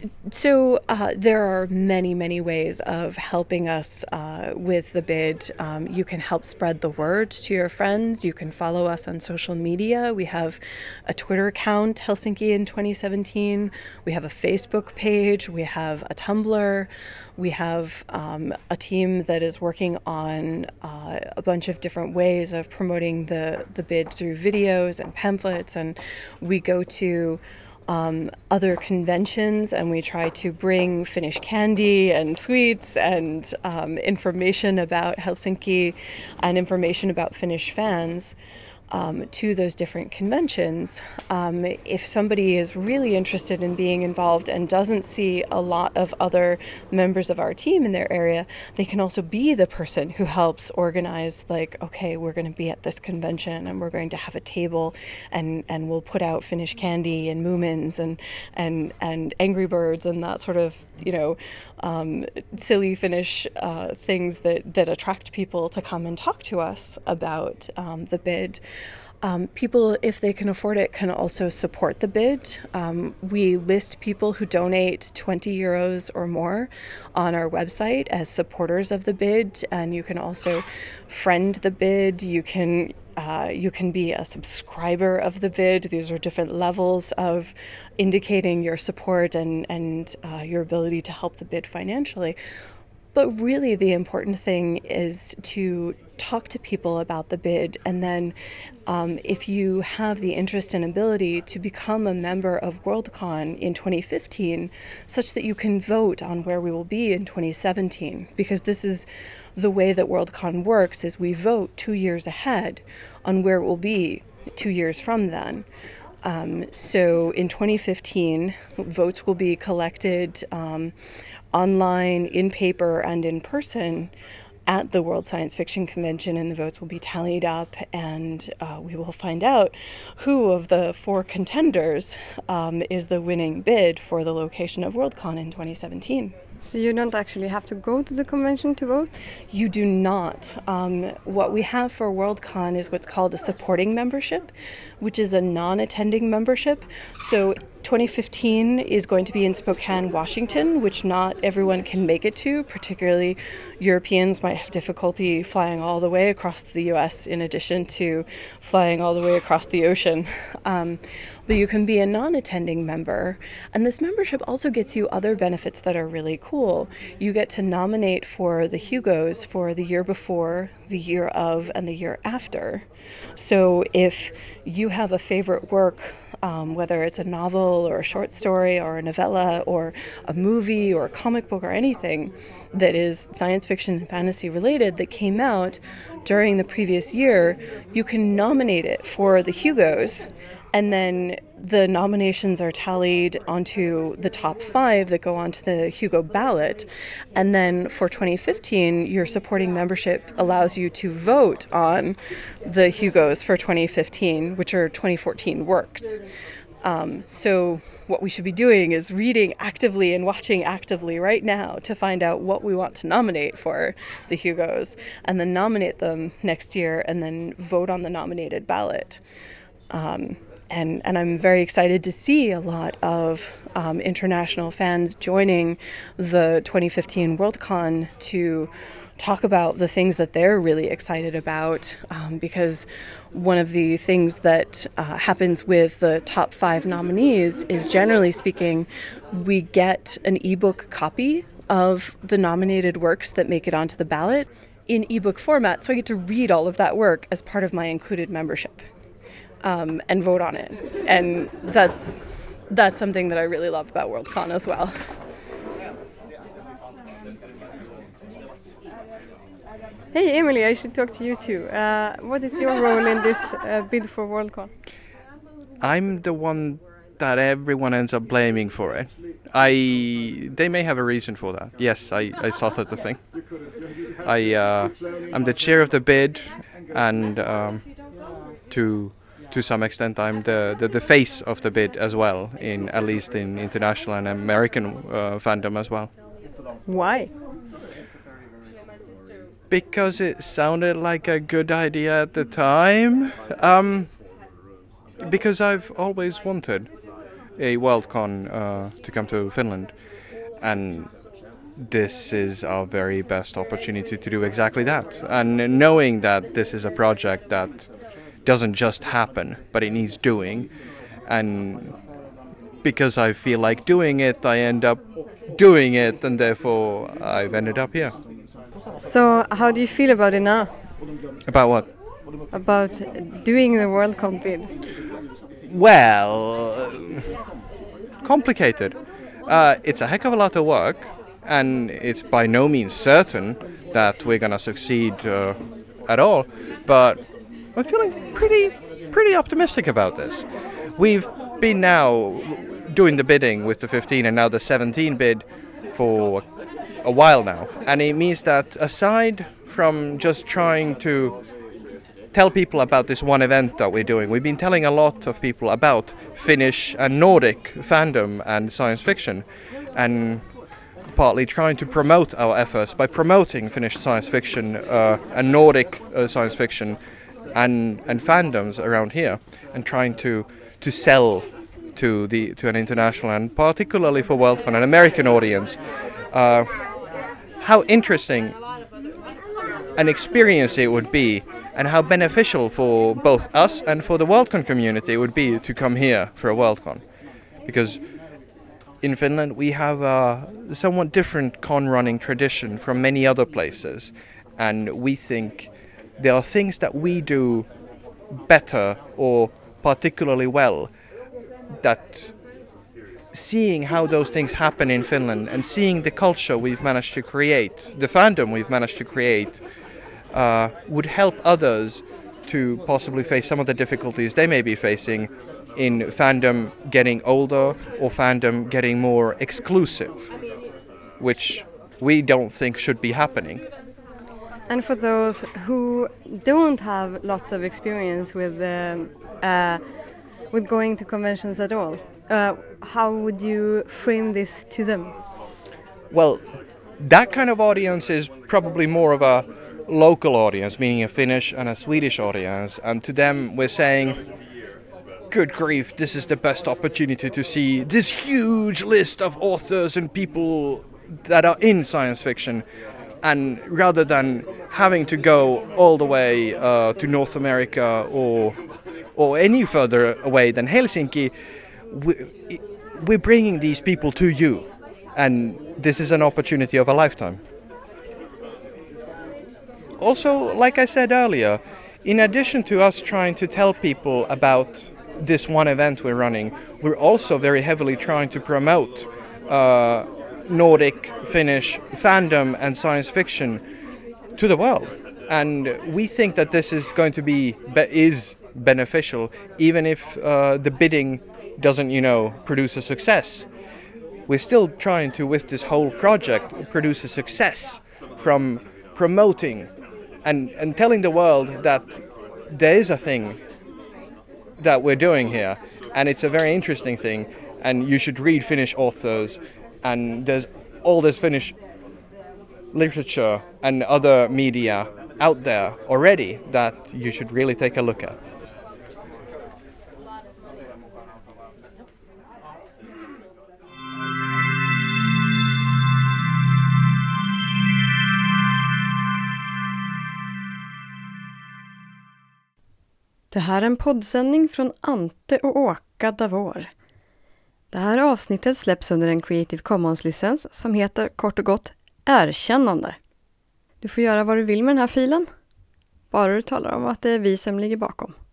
So uh, there are many, many ways of helping us uh, with the bid. Um, you can help spread the word to your friends. You can follow us on social media. We have a Twitter account, Helsinki in twenty seventeen. We have a Facebook page. We have a Tumblr. We have um, a team that is working on uh, a bunch of different ways of promoting the, the bid through videos and pamphlets, and we go to um, other conventions and we try to bring Finnish candy and sweets and um, information about Helsinki and information about Finnish fans Um, to those different conventions. Um, if somebody is really interested in being involved and doesn't see a lot of other members of our team in their area, they can also be the person who helps organize, like, okay, we're going to be at this convention and we're going to have a table and, and we'll put out Finnish candy and Moomins and, and, and Angry Birds and that sort of, you know, um, silly Finnish uh, things that, that attract people to come and talk to us about um, the bid. Um, people, if they can afford it, can also support the bid. Um, we list people who donate twenty euros or more on our website as supporters of the bid, and you can also friend the bid. You can uh, you can be a subscriber of the bid. These are different levels of indicating your support and and uh, your ability to help the bid financially. But really the important thing is to talk to people about the bid, and then um, if you have the interest and ability to become a member of Worldcon in twenty fifteen, such that you can vote on where we will be in twenty seventeen, because this is the way that Worldcon works, is we vote two years ahead on where it will be two years from then. Um, so in twenty fifteen, votes will be collected um, online, in paper, and in person at the World Science Fiction Convention, and the votes will be tallied up, and uh, we will find out who of the four contenders um, is the winning bid for the location of Worldcon in twenty seventeen. So you don't actually have to go to the convention to vote? You do not. Um, what we have for Worldcon is what's called a supporting membership, which is a non-attending membership. So twenty fifteen is going to be in Spokane, Washington, which not everyone can make it to. Particularly Europeans might have difficulty flying all the way across the U S in addition to flying all the way across the ocean. Um, but you can be a non-attending member, and this membership also gets you other benefits that are really cool. You get to nominate for the Hugos for the year before, the year of, and the year after. So if you have a favorite work, Um, whether it's a novel or a short story or a novella or a movie or a comic book or anything that is science fiction and fantasy related that came out during the previous year, you can nominate it for the Hugos, and then the nominations are tallied onto the top five that go onto the Hugo ballot. And then for twenty fifteen, your supporting membership allows you to vote on the Hugos for twenty fifteen, which are twenty fourteen works. Um, so what we should be doing is reading actively and watching actively right now to find out what we want to nominate for the Hugos, and then nominate them next year, and then vote on the nominated ballot. Um, And, and I'm very excited to see a lot of um, international fans joining the twenty fifteen Worldcon to talk about the things that they're really excited about, um, because one of the things that uh, happens with the top five nominees is, generally speaking, we get an ebook copy of the nominated works that make it onto the ballot in ebook format, so I get to read all of that work as part of my included membership. Um, and vote on it, and that's that's something that I really love about Worldcon as well. Hey Emily, I should talk to you too. Uh, what is your role in this uh, bid for Worldcon? I'm the one that everyone ends up blaming for it. I they may have a reason for that. Yes, I, I started the thing. I uh, I'm the chair of the bid, and um, to to some extent I'm the, the, the face of the bid as well, in at least in international and American uh, fandom as well. Why? Because it sounded like a good idea at the time. Um, because I've always wanted a Worldcon uh, to come to Finland, and this is our very best opportunity to do exactly that. And knowing that this is a project that doesn't just happen, but it needs doing, and because I feel like doing it, I end up doing it, and therefore I've ended up here. So, how do you feel about it now? About what? About doing the Worldcon bid? Well, complicated. Uh, it's a heck of a lot of work, and it's by no means certain that we're gonna succeed uh, at all. But I'm feeling pretty, pretty optimistic about this. We've been now doing the bidding with the fifteen and now the seventeen bid for a while now, and it means that aside from just trying to tell people about this one event that we're doing, we've been telling a lot of people about Finnish and Nordic fandom and science fiction, and partly trying to promote our efforts by promoting Finnish science fiction uh, and Nordic uh, science fiction and and fandoms around here, and trying to to sell to the to an international and particularly for Worldcon an American audience uh, how interesting an experience it would be, and how beneficial for both us and for the Worldcon community it would be to come here for a Worldcon. Because in Finland we have a somewhat different con running tradition from many other places, and we think there are things that we do better or particularly well, that seeing how those things happen in Finland and seeing the culture we've managed to create, the fandom we've managed to create, uh, would help others to possibly face some of the difficulties they may be facing in fandom getting older or fandom getting more exclusive, which we don't think should be happening. And for those who don't have lots of experience with um, uh, with going to conventions at all, uh, how would you frame this to them? Well, that kind of audience is probably more of a local audience, meaning a Finnish and a Swedish audience, and to them we're saying, good grief, this is the best opportunity to see this huge list of authors and people that are in science fiction. And rather than having to go all the way uh, to North America or or any further away than Helsinki, we, we're bringing these people to you. And this is an opportunity of a lifetime. Also, like I said earlier, in addition to us trying to tell people about this one event we're running, we're also very heavily trying to promote uh, Nordic, Finnish fandom and science fiction to the world. And we think that this is going to be, be is beneficial, even if uh, the bidding doesn't, you know, produce a success. We're still trying to, with this whole project, produce a success from promoting and, and telling the world that there is a thing that we're doing here, and it's a very interesting thing, and you should read Finnish authors, and there's all this Finnish literature and other media out there already that you should really take a look at. Det här är en poddsändning från Ante och Åka Davor. Det här avsnittet släpps under en Creative Commons-licens som heter kort och gott Erkännande. Du får göra vad du vill med den här filen, bara du talar om att det är vi som ligger bakom.